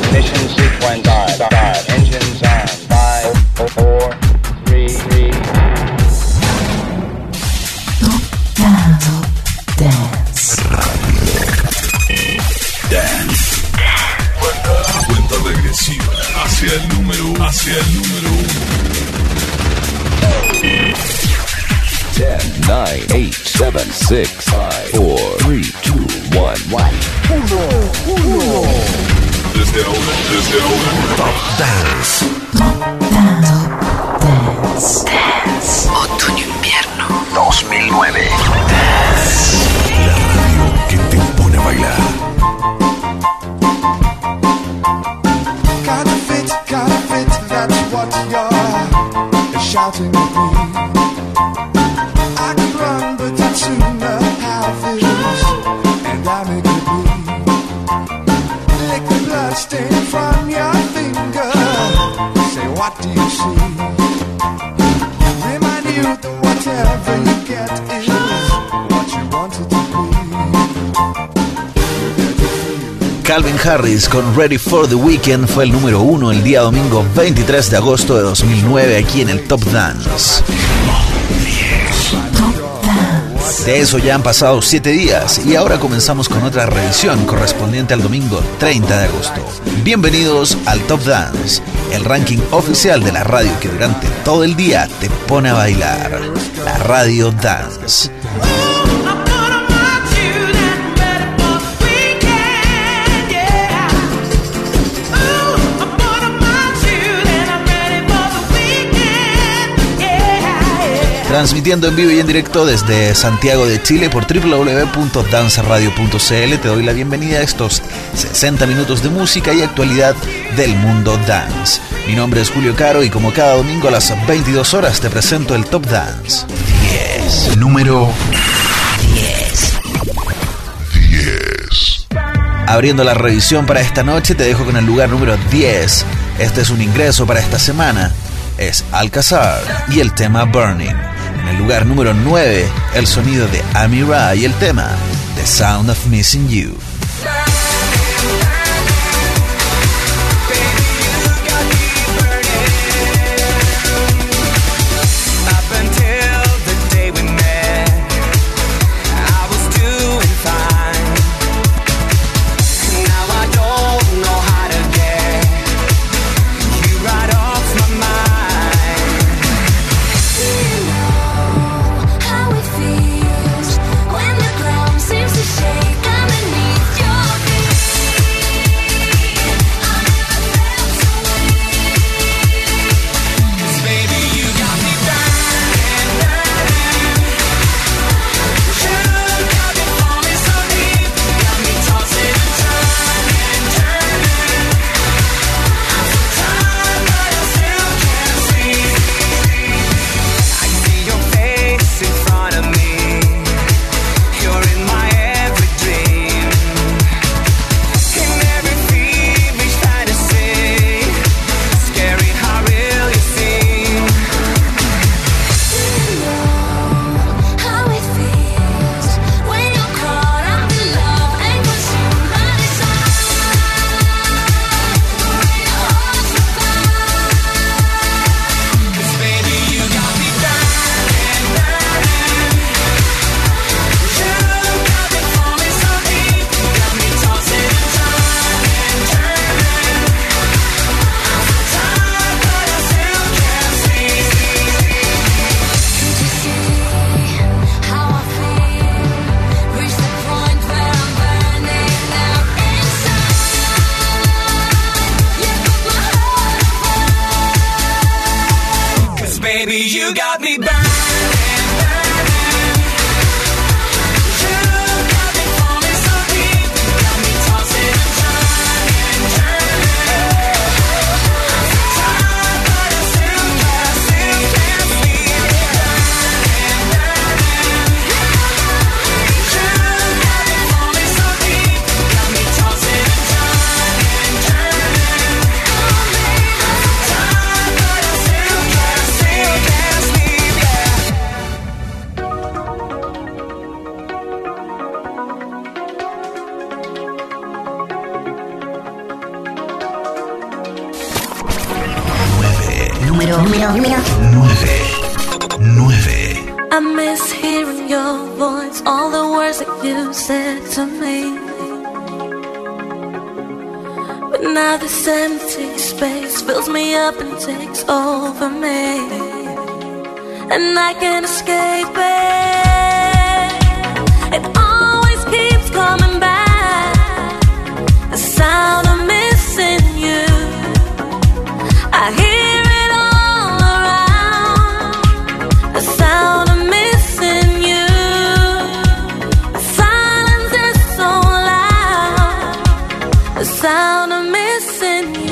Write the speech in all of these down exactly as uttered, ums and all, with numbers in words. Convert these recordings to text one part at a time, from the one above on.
Ignition sequence start. Start. Engines on. Five, four, three, three. Dance. Dance. Cuenta regresiva hacia el número, hacia el número uno. ten, nine, eight, seven, six, five, four, three, two, one, one. Uno, uno. Desde ahora, desde ahora. Top Dance. Top Dance. Dance. Otoño-invierno dos mil nueve. Dance. La radio que te pone a bailar. Gotta fit, gotta fit, that's what you're shouting at me. I could run, but I'd sooner have this, and I make it bleed. Lick the blood stain from your finger. Say, what do you see? Remind you that whatever you get is what you wanted to be. Calvin Harris con Ready for the Weekend fue el número uno el día domingo veintitrés de agosto de dos mil nueve aquí en el Top Dance. De eso ya han pasado siete días y ahora comenzamos con otra revisión correspondiente al domingo treinta de agosto. Bienvenidos al Top Dance, el ranking oficial de la radio que durante todo el día te pone a bailar. La Radio Dance. Transmitiendo en vivo y en directo desde Santiago de Chile por doble u doble u doble u punto dance radio punto c l. Te doy la bienvenida a estos sesenta minutos de música y actualidad del mundo dance. Mi nombre es Julio Caro y como cada domingo a las veintidós horas te presento el Top Dance diez. Número diez. diez. Abriendo la revisión para esta noche te dejo con el lugar número diez. Este es un ingreso para esta semana. Es Alcazar y el tema Burning. En el lugar número nueve, el sonido de Amira y el tema The Sound of Missing You. número, número, número nueve. nueve. I miss hearing your voice, all the words that you said to me. But now this empty space fills me up and takes over me, and I can't escape it. It always keeps coming back, the sound of missing you. I hear it all around, the sound of missing you. The silence is so loud, the sound of missing you.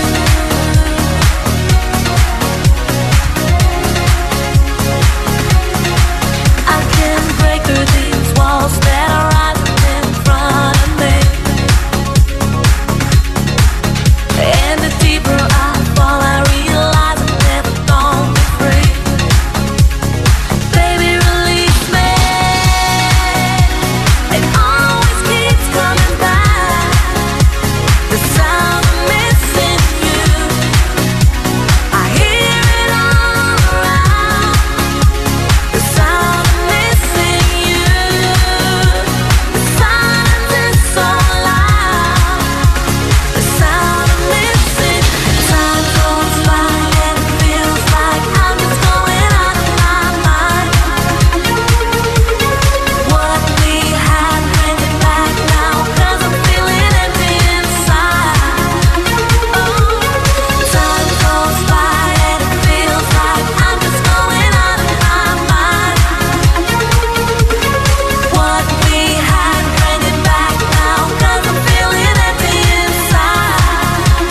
I can break through these walls that are rising in front of me, and the deeper I fall, I realize I'm never gonna be free. Baby, release me. It always keeps coming back, the sound of missing you. I hear it all around, the sound of missing you. The silence is so loud, the sound of missing. Time goes by and it feels like I'm just going out of my mind. What we had, bring it back now, 'cause I'm feeling empty inside. Oh, time goes by and it feels like I'm just going out of my mind. What we had, bring it back now, 'cause I'm feeling empty inside.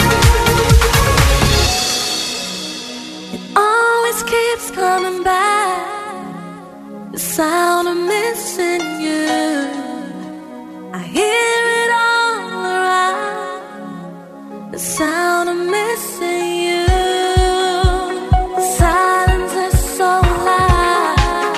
It always keeps coming back, the sound of missing you. I hear it all around, the sound of missing you. The silence is so loud.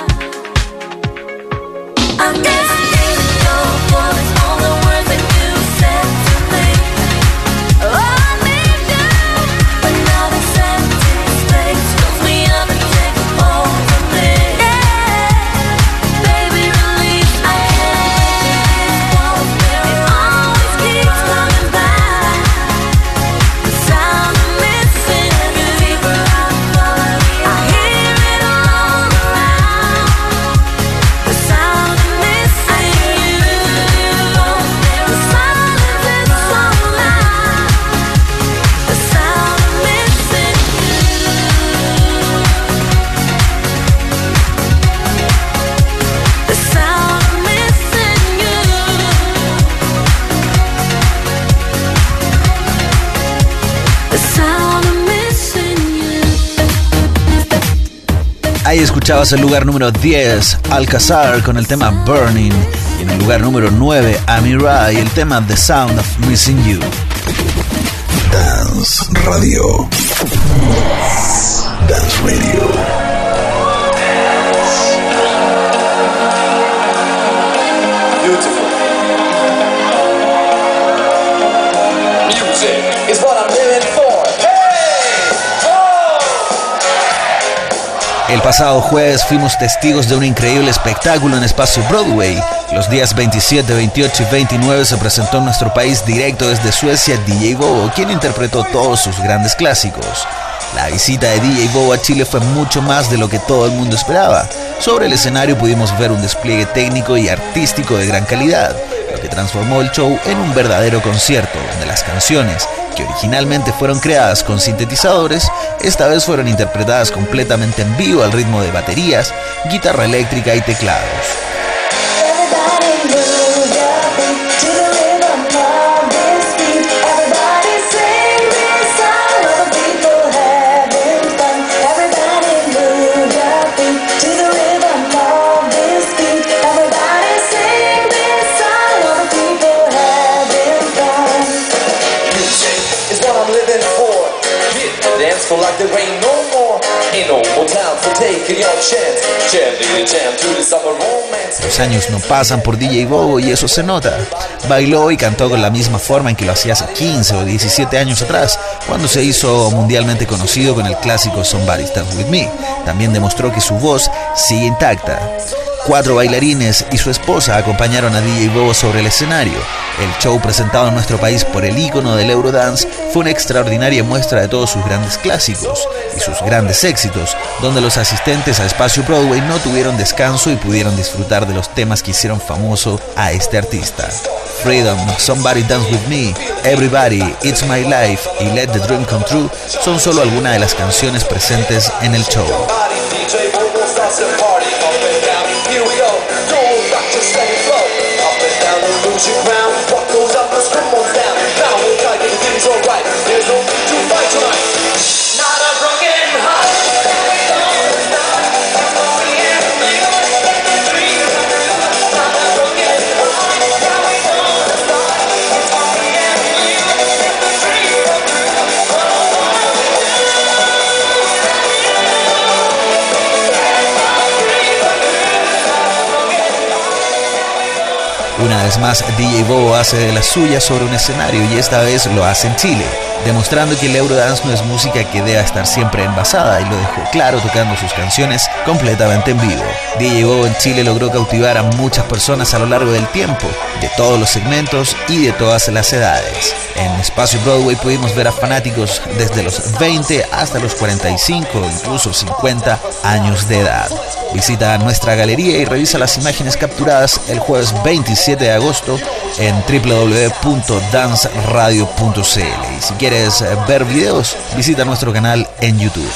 I miss hearing your voice, all the words that you said to me. Oh, I need you, but now this empty space fills me up and takes over me. Yeah, baby, release me. It always keeps coming back, the sound of missing you. Deeper I fall, I hear it all around, the sound of missing you. The silence is so loud, the sound of missing you. The sound of missing you. The sound of missing you. Ahí escuchabas el lugar número diez, Alcazar, con el tema Burning. Y en el lugar número nueve, Amira, y el tema The Sound of Missing You. Dance Radio. Dance Radio. Beautiful. Music is what I'm living for. Hey! Oh! El pasado jueves fuimos testigos de un increíble espectáculo en Espacio Broadway. Los días veintisiete, veintiocho y veintinueve se presentó en nuestro país directo desde Suecia D J Bobo, quien interpretó todos sus grandes clásicos. La visita de D J Bobo a Chile fue mucho más de lo que todo el mundo esperaba. Sobre el escenario pudimos ver un despliegue técnico y artístico de gran calidad, lo que transformó el show en un verdadero concierto, donde las canciones, que originalmente fueron creadas con sintetizadores, esta vez fueron interpretadas completamente en vivo al ritmo de baterías, guitarra eléctrica y teclados. Music is what I'm living for. Hit the dance floor like there ain't no more. In no more time for taking your chance. Jam the jam to the summer romance. Los años no pasan por D J Bobo y eso se nota. Bailó y cantó con la misma forma en que lo hacía hace quince o diecisiete años atrás, cuando se hizo mundialmente conocido con el clásico Somebody's Dance With Me. También demostró que su voz sigue intacta. Cuatro bailarines y su esposa acompañaron a D J Bobo sobre el escenario. El show presentado en nuestro país por el ícono del Eurodance fue una extraordinaria muestra de todos sus grandes clásicos y sus grandes éxitos, donde los asistentes a Espacio Broadway no tuvieron descanso y pudieron disfrutar de los temas que hicieron famoso a este artista. Freedom, Somebody Dance With Me, Everybody, It's My Life y Let the Dream Come True son solo algunas de las canciones presentes en el show. Here we go, don't rock, just let it flow. Up and down, don't lose your ground. What goes up must come on down. Now we'll try to get things alright. There's no need to fight tonight. Not a broken heart. Una vez más, D J Bobo hace de la suya sobre un escenario y esta vez lo hace en Chile, demostrando que el Eurodance no es música que deba estar siempre envasada, y lo dejó claro tocando sus canciones completamente en vivo. D J Bobo en Chile logró cautivar a muchas personas a lo largo del tiempo, de todos los segmentos y de todas las edades. En Espacio Broadway pudimos ver a fanáticos desde los veinte hasta los cuarenta y cinco, incluso cincuenta años de edad. Visita nuestra galería y revisa las imágenes capturadas el jueves veintisiete de agosto en w w w punto dance radio punto c l. Y si quieres ver videos, visita nuestro canal en YouTube.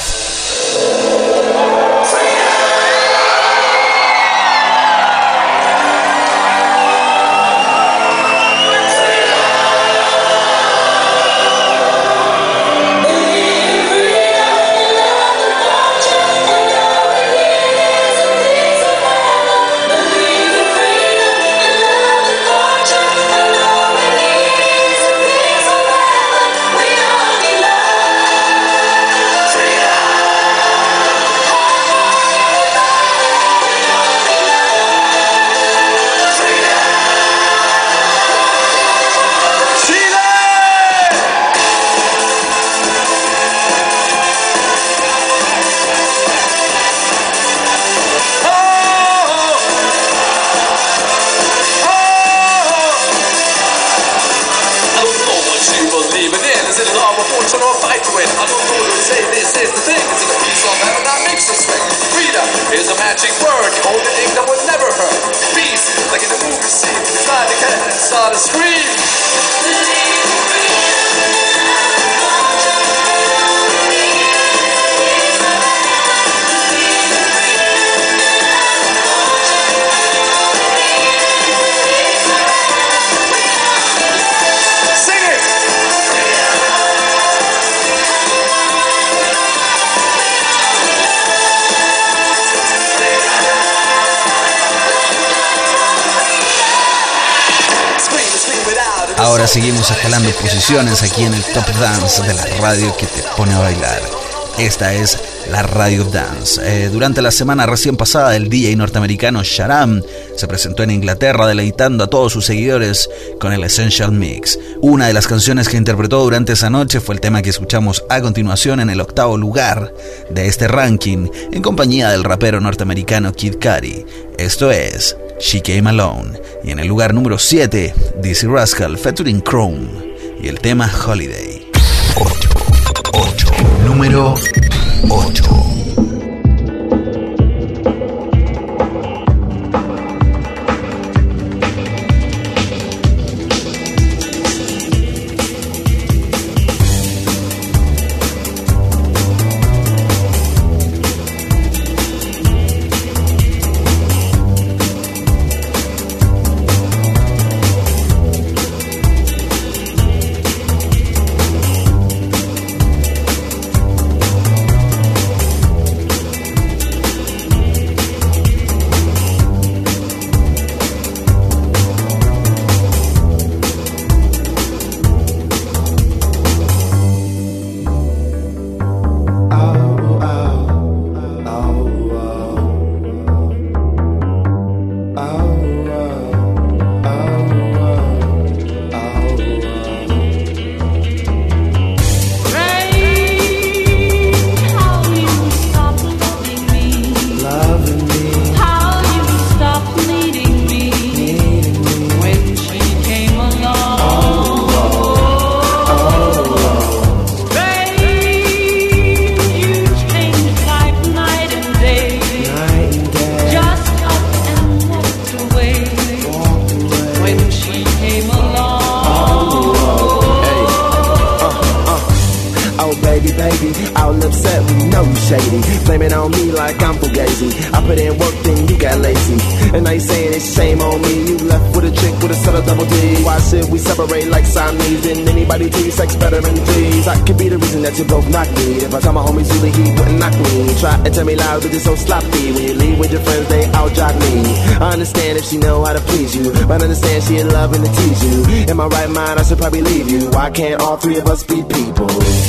Ahora seguimos escalando posiciones aquí en el Top Dance de la radio que te pone a bailar. Esta es la Radio Dance. Eh, durante la semana recién pasada, el D J norteamericano Sharam se presentó en Inglaterra deleitando a todos sus seguidores con el Essential Mix. Una de las canciones que interpretó durante esa noche fue el tema que escuchamos a continuación en el octavo lugar de este ranking, en compañía del rapero norteamericano Kid Cudi. Esto es She Came Alone. Y en el lugar número siete, Dizzy Rascal featuring Chrome y el tema Holiday. ocho, ocho, número ocho. baby, all upset, we know you shady. Blame it on me like I'm fugazi. I put in work, then you got lazy. And now you saying it's shame on me. You left with a chick with a set of double D. Why should we separate like Siamese? Didn't anybody tell you sex better than threes? I could be the reason that you both knock me. If I tell my homies you the heat wouldn't knock me. Try and tell me loud, but you're so sloppy. When you leave with your friends, they out jock me. I understand if she know how to please you, but I understand she in love and to tease you. In my right mind, I should probably leave you. Why can't all three of us be people?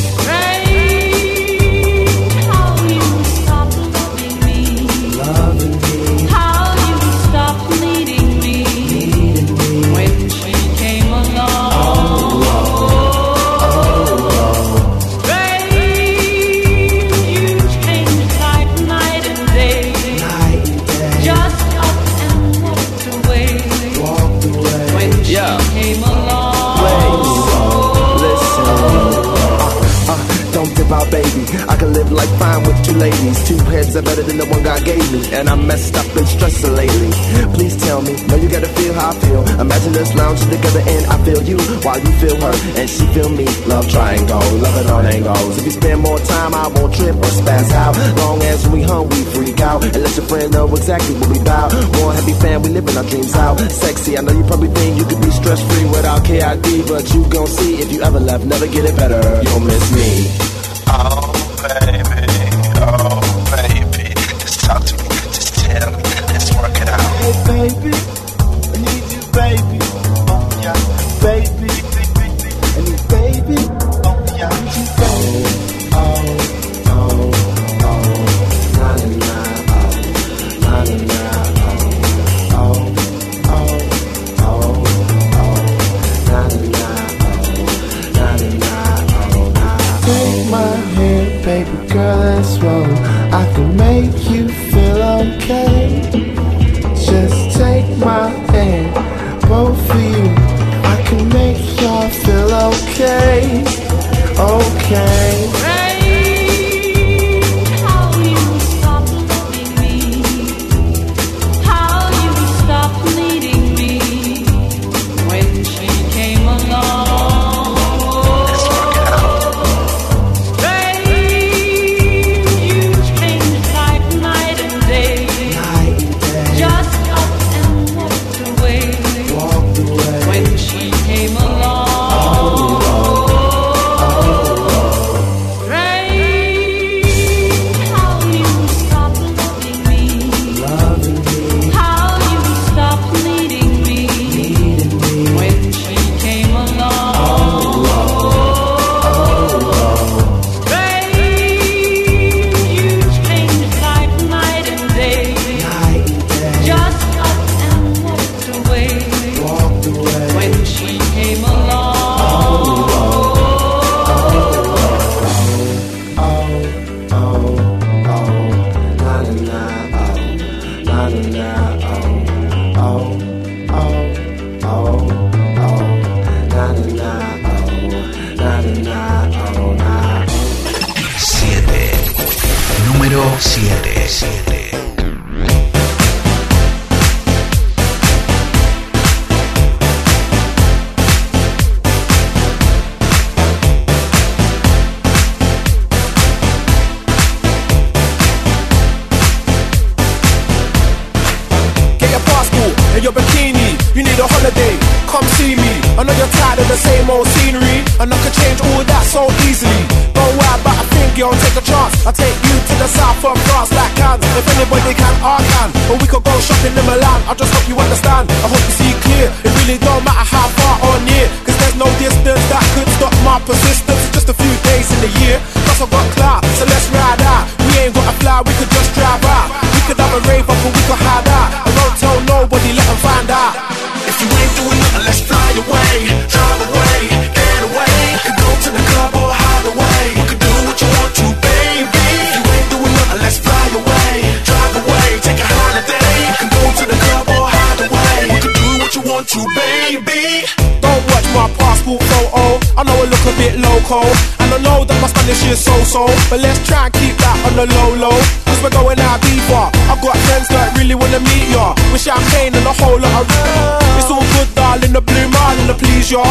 Baby, I can live like fine with two ladies. Two heads are better than the one God gave me. And I'm messed up and stressed lately. Please tell me, know you gotta feel how I feel. Imagine us lounging together and I feel you while you feel her and she feel me. Love triangle, love it on angles. If you spend more time, I won't trip or spaz out. Long as when we hung, we freak out. And let your friend know exactly what we bout. One happy fan, we living our dreams out. Sexy, I know you probably think you could be stress free without K I D, but you gon' see if you ever left, never get it better. You'll miss me. Oh baby, oh baby, just talk to me, just tell me, let's work it out. Hey baby, I need you baby, oh yeah, baby, I need baby, oh yeah, I need you baby, oh, oh, oh, na na na, oh, na na na, oh, oh, oh, oh, oh, na na na, oh, na na na. Take my hand, baby girl, let's roll. I can make you feel okay. Just take my hand, both of you. I can make y'all feel okay, okay. How you stop loving me? How you stop needing me? When she came along. I'll take you to the south of France like Cannes. If anybody can, I can. Or we could go shopping in Milan. I just hope you understand, I hope you see clear. It really don't matter how far or near, cause there's no distance that could stop my persistence. It's just a few days in the year, plus I've got clout, so let's ride out. We ain't got to fly, we could just drive out. We could have a rave up or we could hide out. I won't tell nobody, let them find out. If you ain't doing nothing, let's fly away. Drive away, get away. Could go to the club or hide away. We could do what you want to, baby. If you ain't doing nothing, let's fly away. Drive away, take a holiday. Could go to the club or hide away. We could do what you want to, baby. Don't watch my passport photo, I know I look a bit loco, and I know that my Spanish is so-so, but let's try and keep that on the low-low, cause we're going out deeper. I've got friends that really wanna meet ya, with champagne and a whole lot of It's all good darling, the blue mile and the please ya, and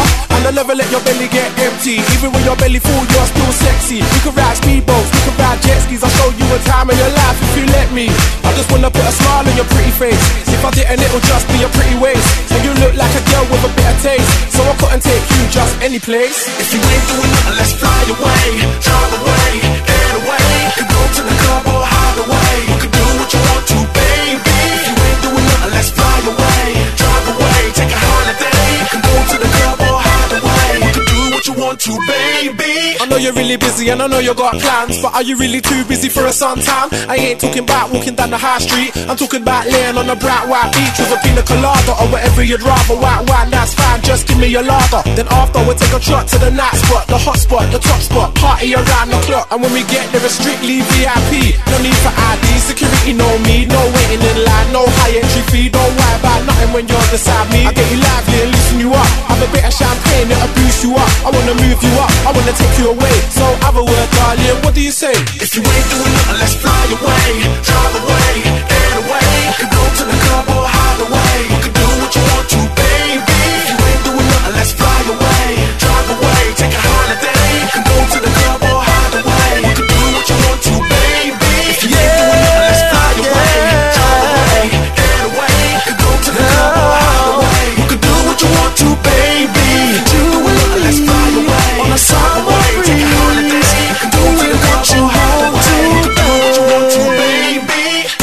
Girl, I'll never let your belly get empty. Even when your belly full, you're still sexy. We can ride speedboats, we can ride jet skis. I'll show you a time in your life if you let me. I just wanna put a smile on your pretty face. If I didn't, it'll just be your pretty waist. And you look like a girl with a bit of taste, so I couldn't take you just any place. If you ain't doing nothing, let's fly away, drive away, get away. Could go to the club or hide away. You could do what you want to, baby. If you ain't doing nothing, let's fly away, drive away, take a holiday. Could go to the club or hide away. You could do what you want to, baby. I know you're really busy and I know you got plans, but are you really too busy for a suntan? I ain't talking about walking down the high street. I'm talking about laying on a bright white beach with a pina colada or whatever you'd rather. White wine, that's fine, just give me your lager. Then after we'll take a trot to the night spot, the hot spot, the top spot, party around the clock. And when we get there, it's strictly V I P. No need for I D, security no me, no waiting in line, no high entry fee. Don't worry about nothing when you're beside me. I get you lively and loosen you up. Have a bit of champagne, it'll boost you up. I wanna move you up, I wanna take you away. So have a word, darling, what do you say? If you ain't doing nothing, let's fly away, drive away, get away. Could go to the club or hide away. You could do what you want to, baby. If you ain't doing nothing, let's fly away, drive away, take a holiday. Could go to the club or hide away. You could do what you want to, baby. If you ain't doing nothing, let's fly away, drive away, get away. Could go to the club or hide away. You could do what you want to, baby. Do it, let's fly away on a summer breeze. Take a holiday. Could do what you want to, baby. Do what you want to, baby.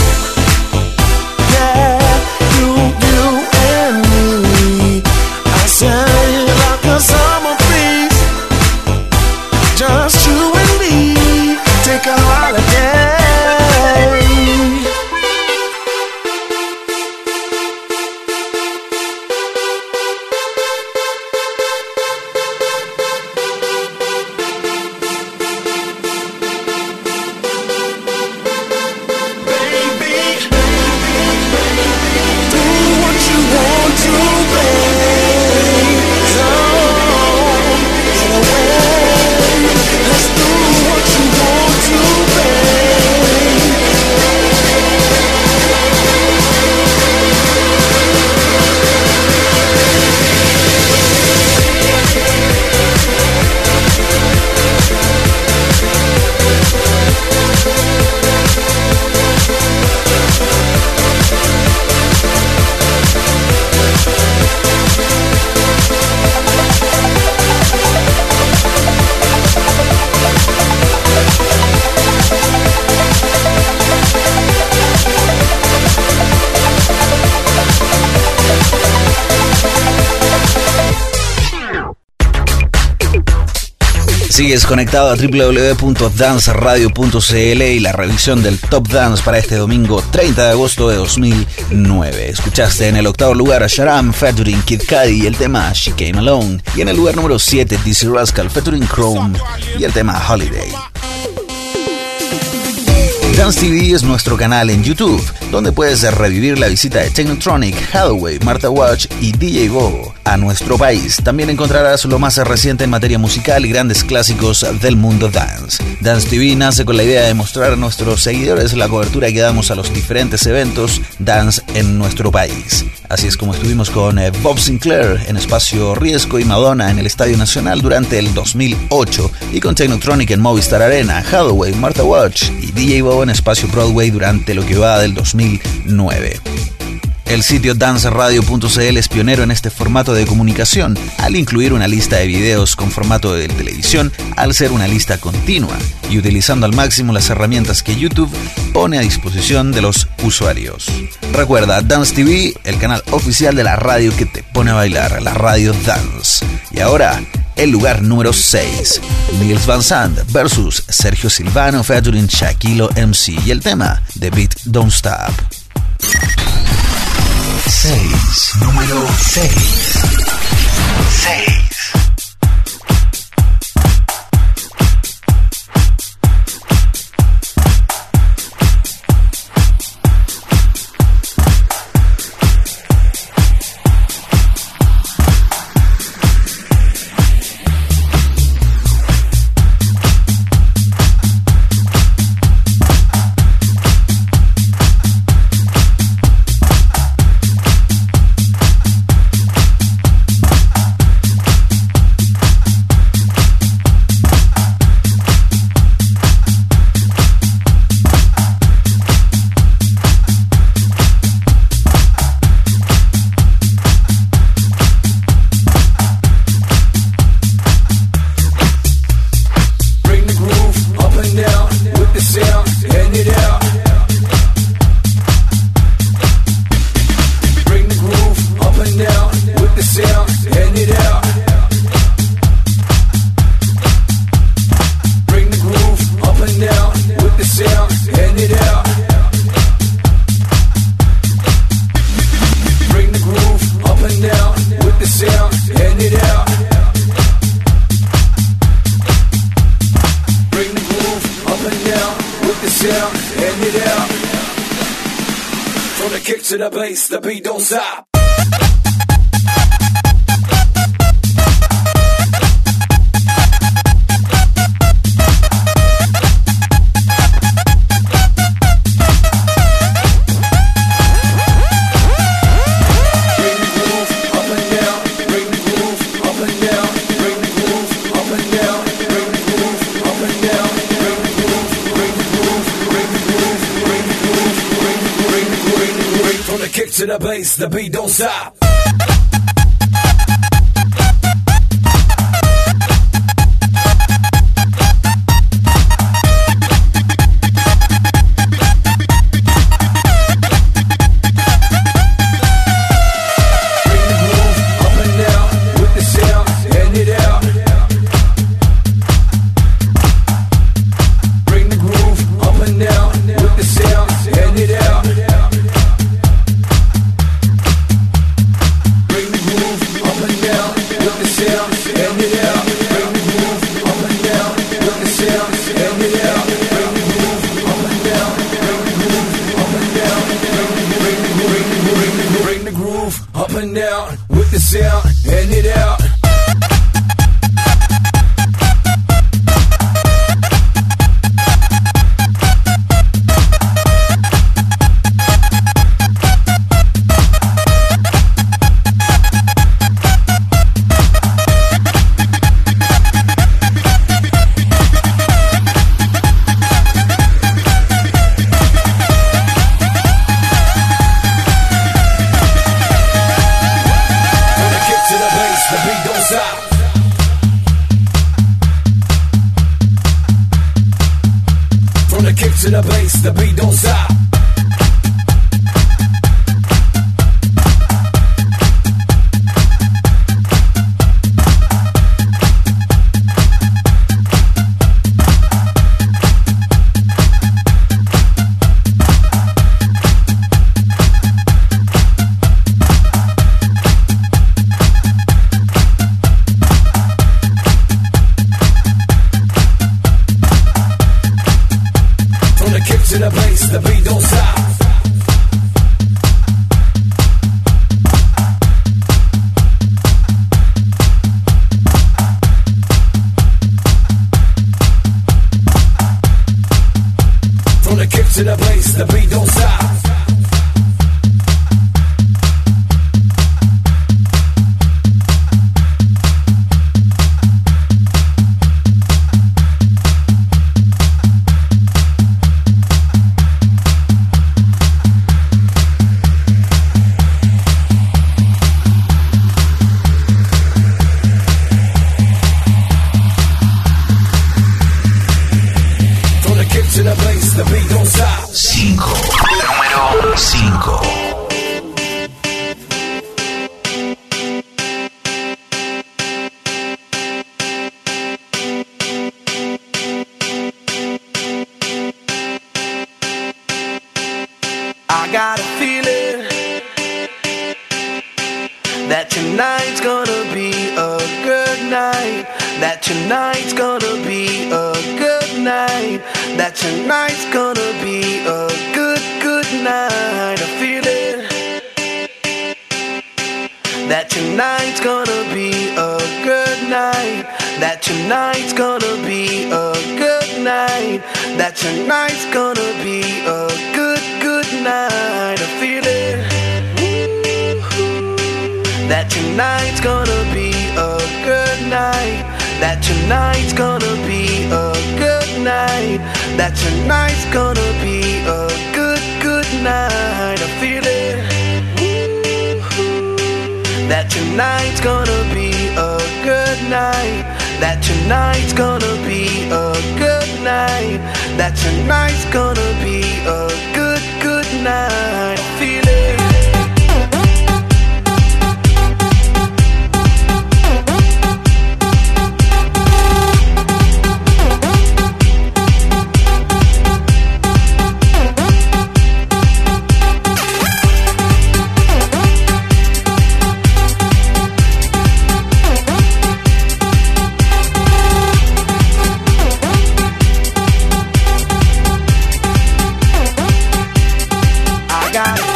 Sigues conectado a doble u doble u doble u punto dance radio punto c l y la revisión del Top Dance para este domingo treinta de agosto de dos mil nueve. Escuchaste en el octavo lugar a Sharam featuring Kid Cudi y el tema She Came Alone. Y en el lugar número siete, D C Rascal featuring Chrome y el tema Holiday. Dance T V es nuestro canal en YouTube, donde puedes revivir la visita de Technotronic, Hathaway, Martha Wash y D J Bobo a nuestro país. También encontrarás lo más reciente en materia musical y grandes clásicos del mundo dance. Dance T V nace con la idea de mostrar a nuestros seguidores la cobertura que damos a los diferentes eventos dance en nuestro país. Así es como estuvimos con Bob Sinclair en Espacio Riesgo y Madonna en el Estadio Nacional durante el dos mil ocho, y con Technotronic en Movistar Arena, Hathaway, Martha Wash y D J Bobo en Espacio Broadway durante lo que va del dos mil nueve. El sitio dance radio punto c l es pionero en este formato de comunicación, al incluir una lista de videos con formato de televisión, al ser una lista continua y utilizando al máximo las herramientas que YouTube pone a disposición de los usuarios. Recuerda, Dance T V, el canal oficial de la radio que te pone a bailar, la radio Dance. Y ahora, el lugar número seis, Nils Van Sant versus Sergio Silvano featuring Shaquille M C y el tema The Beat Don't Stop. seis, número seis. seis. to the bass, the beat don't stop. Kick to the bass, the beat don't stop. Bring the groove up and down with the sound, hand it out. Bring the groove up and down with the sound, hand it out. Up and down with the sound, hand it out. To the bass, the beat don't stop. To the bass, the beat don't stop. From the kick to the bass, the beat don't stop. To the bass, the beat don't stop. cinco. Número cinco. I got a feeling that tonight's gonna be a good night. That tonight's gonna be a good night. That tonight's gonna be a good, good night. I feel it. That tonight's gonna be a good night. That tonight's gonna be a good night. That tonight's gonna be a good, good night. I feel it. That tonight's gonna be a good night. That tonight's gonna be a good night. That tonight's gonna be a good, good night. I feel it. That tonight's gonna be a good night. That tonight's gonna be a good night. That tonight's gonna be a good, good night. I feel it. I got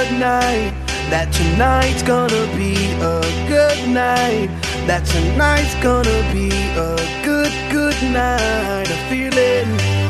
good night. That tonight's gonna be a good night. That tonight's gonna be a good, good night. A feeling.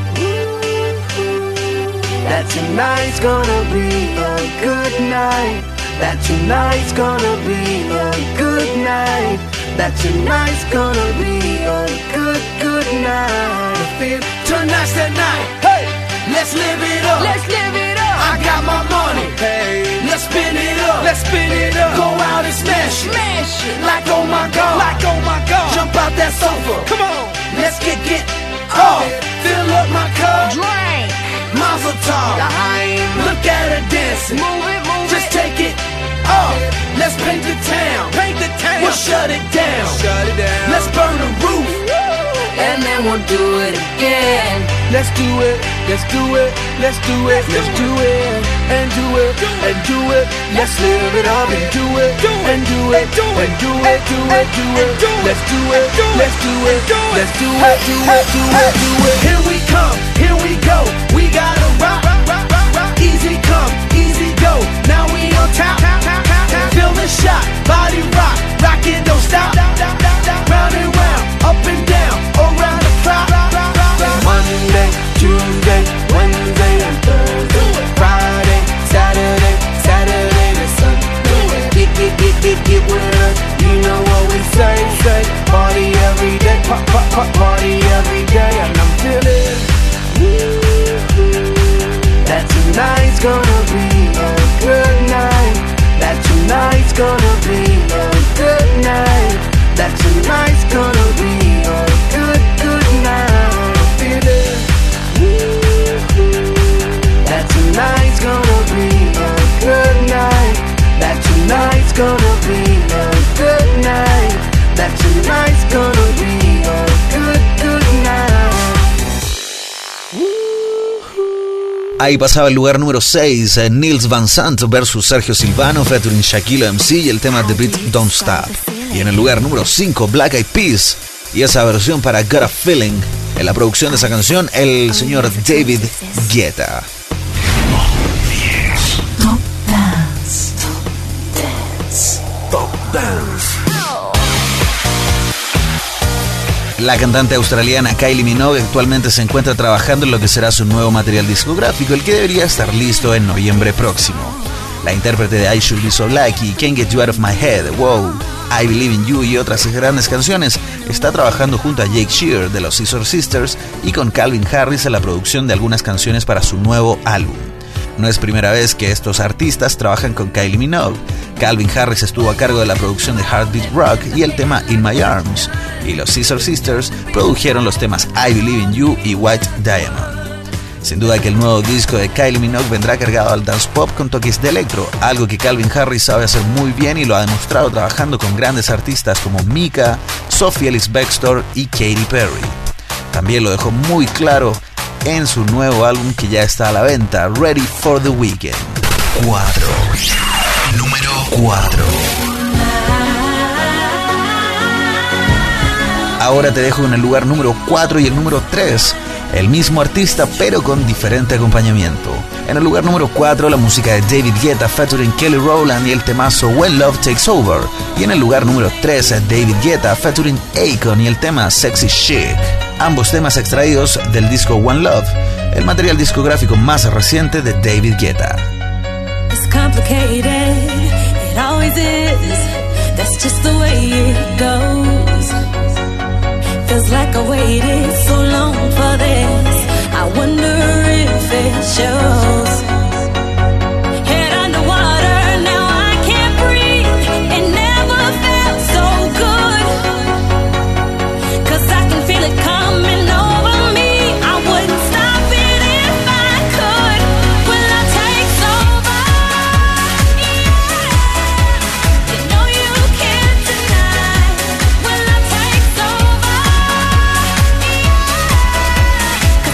That tonight's gonna be a good night. That tonight's gonna be a good night. That tonight's gonna be a good, good night. I feel tonight's the night. Hey, let's live it up. Let's live it up. I got my money. Hey, let's spin it up. Let's spin it up. Go out and smash it. Smash it. Like oh my god. Like oh my god. Jump out that sofa. Come on. Let's get get up. Fill up my cup. Drink. Mazel tov. Look at her dancing. Move it, move it. Just take it up. Let's paint the town. Paint the town. We'll shut it down. Shut it down. Let's burn the roof. And then we'll do it again. Let's do it. Let's do it. Let's do it. Let's do it. And do it. And do it. Let's live it up and do it. And do it. And do it. Do it. Do it. Let's do it. Let's do it. Let's do it. Do it. Do it. Do it. Here we come. Here we go. We gotta rock. Easy come. Easy go. Now we on top. Feel the shot. Body rock. Rock it. Don't stop. Round and round. Up and down. Around the clock. Monday, Tuesday, Wednesday, and Thursday, Friday, Saturday, Saturday to Sunday. Get, get, get, get, get with us. You know what we say, say. Party every day, pop, pop, pop, party every day, and I'm feeling. That tonight's gonna be a good night. That tonight's gonna be a good night. That tonight's gonna be a good, good night. Feeling. That tonight's gonna be a good night. That tonight's gonna be a good night. That tonight's gonna be a good, good night. Ahí pasaba el lugar número seis, eh, Nils Van Sant versus Sergio Silvano featuring Shaquille M C y el tema The Beat Don't Stop. Y en el lugar número cinco, Black Eyed Peas y esa versión para Got a Feeling. En la producción de esa canción, el señor David Guetta. Top Dance. Top Dance. Top Dance. La cantante australiana Kylie Minogue actualmente se encuentra trabajando en lo que será su nuevo material discográfico, el que debería estar listo en noviembre próximo. La intérprete de I Should Be So Lucky, Can't Get You Out of My Head, Wow, I Believe in You y otras grandes canciones, está trabajando junto a Jake Shear de los Scissor Sisters y con Calvin Harris en la producción de algunas canciones para su nuevo álbum. No es primera vez que estos artistas trabajan con Kylie Minogue. Calvin Harris estuvo a cargo de la producción de Heartbeat Rock y el tema In My Arms, y los Scissor Sisters produjeron los temas I Believe in You y White Diamond. Sin duda que el nuevo disco de Kylie Minogue vendrá cargado al dance pop con toques de electro, algo que Calvin Harris sabe hacer muy bien y lo ha demostrado trabajando con grandes artistas como Mika, Sophie Ellis-Bextor y Katy Perry. También lo dejó muy claro en su nuevo álbum que ya está a la venta, Ready for the Weekend. cuatro. Número cuatro. Ahora te dejo en el lugar número cuatro y el número tres. El mismo artista pero con diferente acompañamiento. En el lugar número cuatro, la música de David Guetta featuring Kelly Rowland y el temazo When Love Takes Over. Y en el lugar número tres, David Guetta featuring Akon y el tema Sexy Chic. Ambos temas extraídos del disco One Love, el material discográfico más reciente de David Guetta. It's complicated, it always is. That's just the way it goes. Feels like I waited so long for this. I wonder if it shows. Head underwater, now I can't breathe. It never felt so good. 'Cause I can feel it coming over me. I wouldn't stop it if I could. When love takes over, yeah. You know you can't deny. When love takes over, yeah.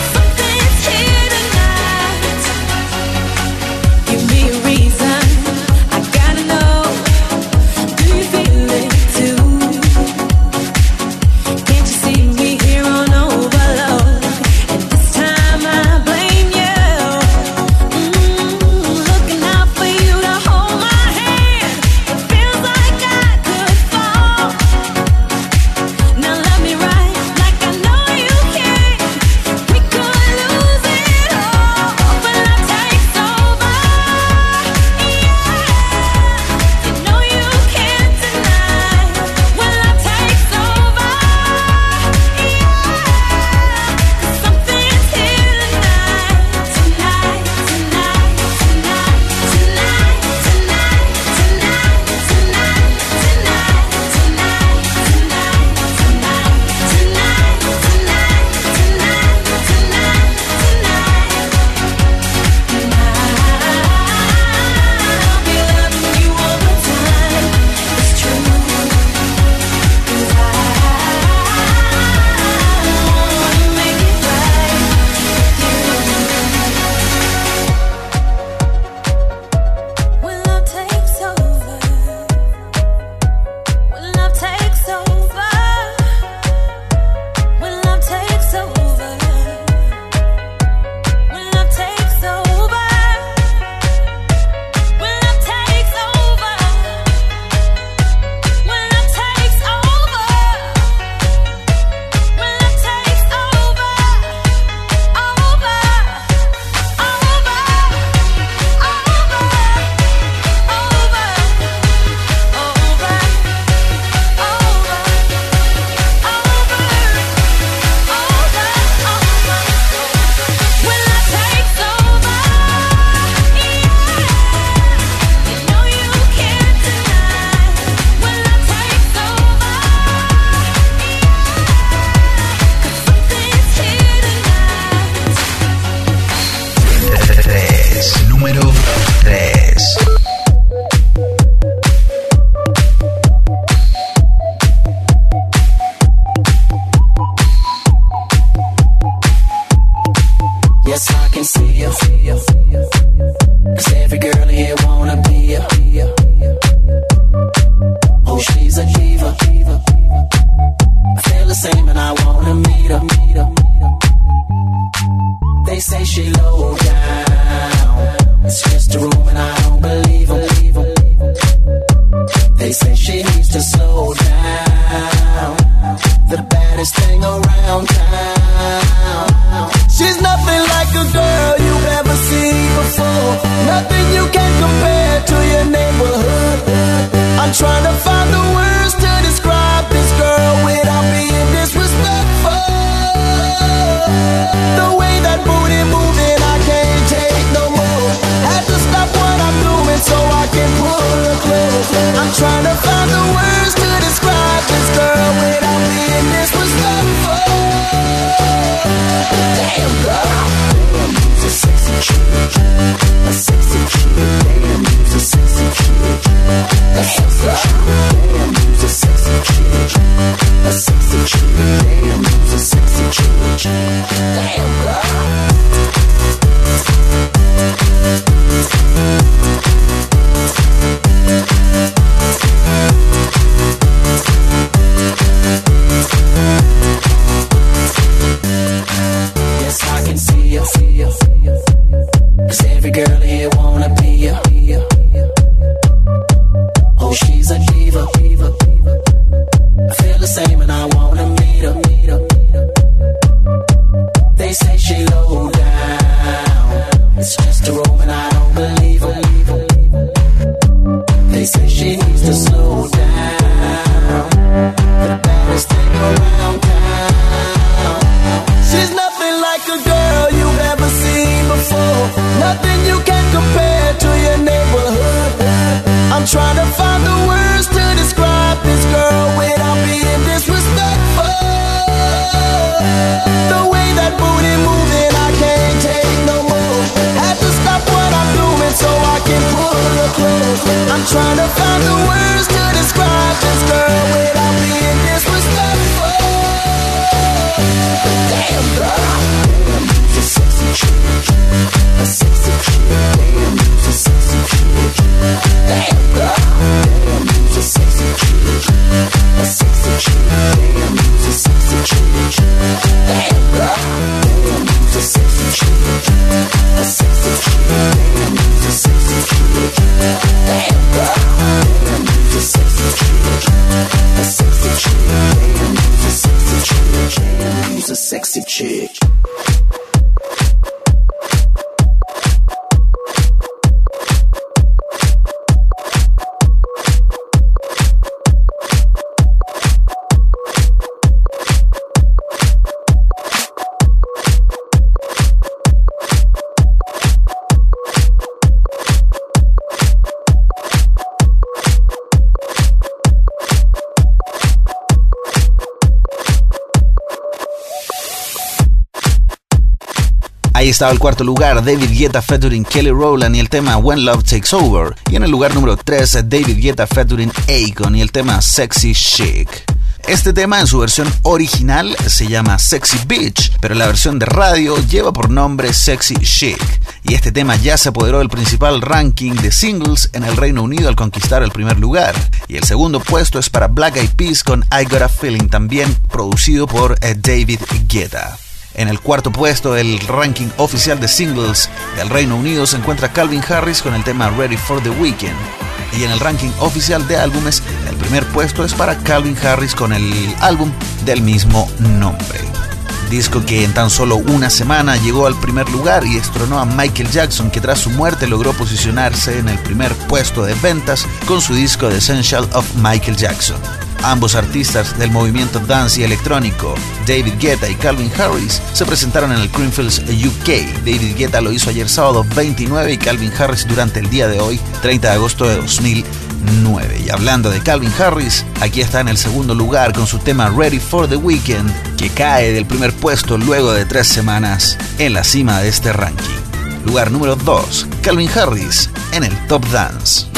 Ahí estaba el cuarto lugar, David Guetta featuring Kelly Rowland y el tema When Love Takes Over. Y en el lugar número tres, David Guetta featuring Akon y el tema Sexy Chic. Este tema en su versión original se llama Sexy Bitch, pero la versión de radio lleva por nombre Sexy Chic. Y este tema ya se apoderó del principal ranking de singles en el Reino Unido al conquistar el primer lugar. Y el segundo puesto es para Black Eyed Peas con I Got a Feeling, también producido por eh, David Guetta. En el cuarto puesto del ranking oficial de singles del Reino Unido se encuentra Calvin Harris con el tema Ready for the Weekend. Y en el ranking oficial de álbumes, el primer puesto es para Calvin Harris con el álbum del mismo nombre. Disco que en tan solo una semana llegó al primer lugar y destronó a Michael Jackson, que tras su muerte logró posicionarse en el primer puesto de ventas con su disco The Essential of Michael Jackson. Ambos artistas del movimiento dance y electrónico, David Guetta y Calvin Harris, se presentaron en el Creamfields U K. David Guetta lo hizo ayer sábado veintinueve y Calvin Harris durante el día de hoy, treinta de agosto de dos mil nueve. Y hablando de Calvin Harris, aquí está en el segundo lugar con su tema Ready for the Weekend, que cae del primer puesto luego de tres semanas en la cima de este ranking. Lugar número dos, Calvin Harris en el Top Dance.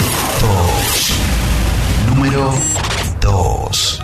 dos. Número dos.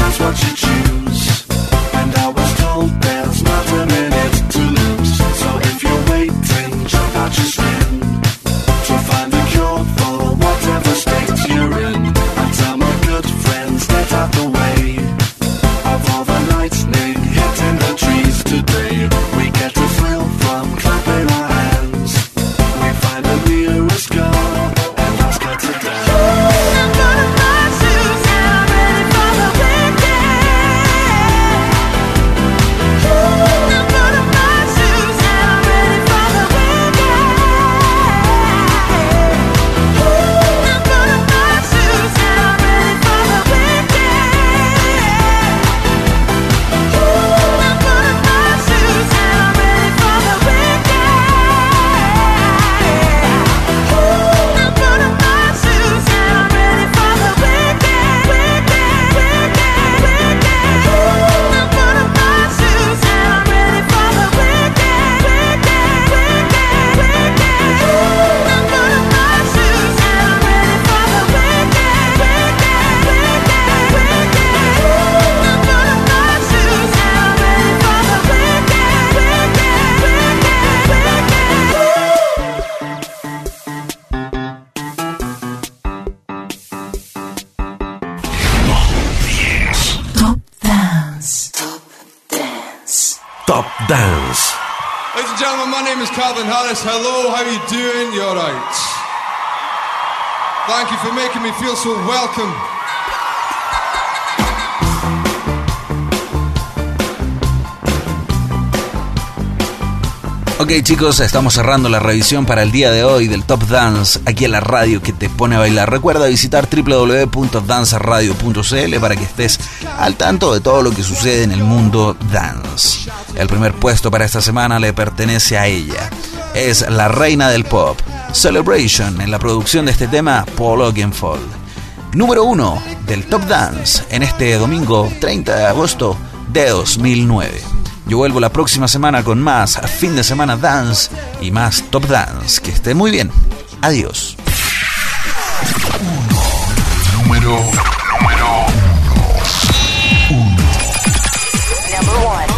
that's what you choose. And I was told there's not a minute to lose. So if you're waiting, jump out your skin to find the cure for whatever state you're in. I tell my good friends, get out the way of all the lightning hitting the trees today. We get a thrill from clapping our hands. We find the nearest girl and ask her to dance. I'm gonna my shoes and I'm ready for the weekend. I'm gonna my shoes and I'm ready for the weekend. I'm gonna my shoes and I'm ready for the weekend. I'm gonna my shoes and I'm ready for the weekend. I'm gonna my shoes and I'm ready for the weekend. Weekend, weekend, weekend. I'm gonna my shoes and I'm ready for the weekend. Weekend, weekend, weekend. I'm gonna my shoes and I'm ready for the weekend. Weekend, weekend, weekend. I'm gonna my shoes and I'm ready for the weekend. Top Dance. Top Dance. Top Dance. Ladies and gentlemen, my name is Calvin Harris. Hello, how you doing? You're right. Thank you for making me feel so welcome. Ok chicos, estamos cerrando la revisión para el día de hoy del Top Dance aquí en la radio que te pone a bailar. Recuerda visitar w w w punto dance radio punto c l para que estés al tanto de todo lo que sucede en el mundo dance. El primer puesto para esta semana le pertenece a ella. Es la reina del pop, Celebration, en la producción de este tema, Paul Oakenfold. Número uno del Top Dance en este domingo treinta de agosto de dos mil nueve. Yo vuelvo la próxima semana con más fin de semana dance y más Top Dance. Que esté muy bien. Adiós. Número, número uno. Number one.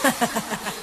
Bye.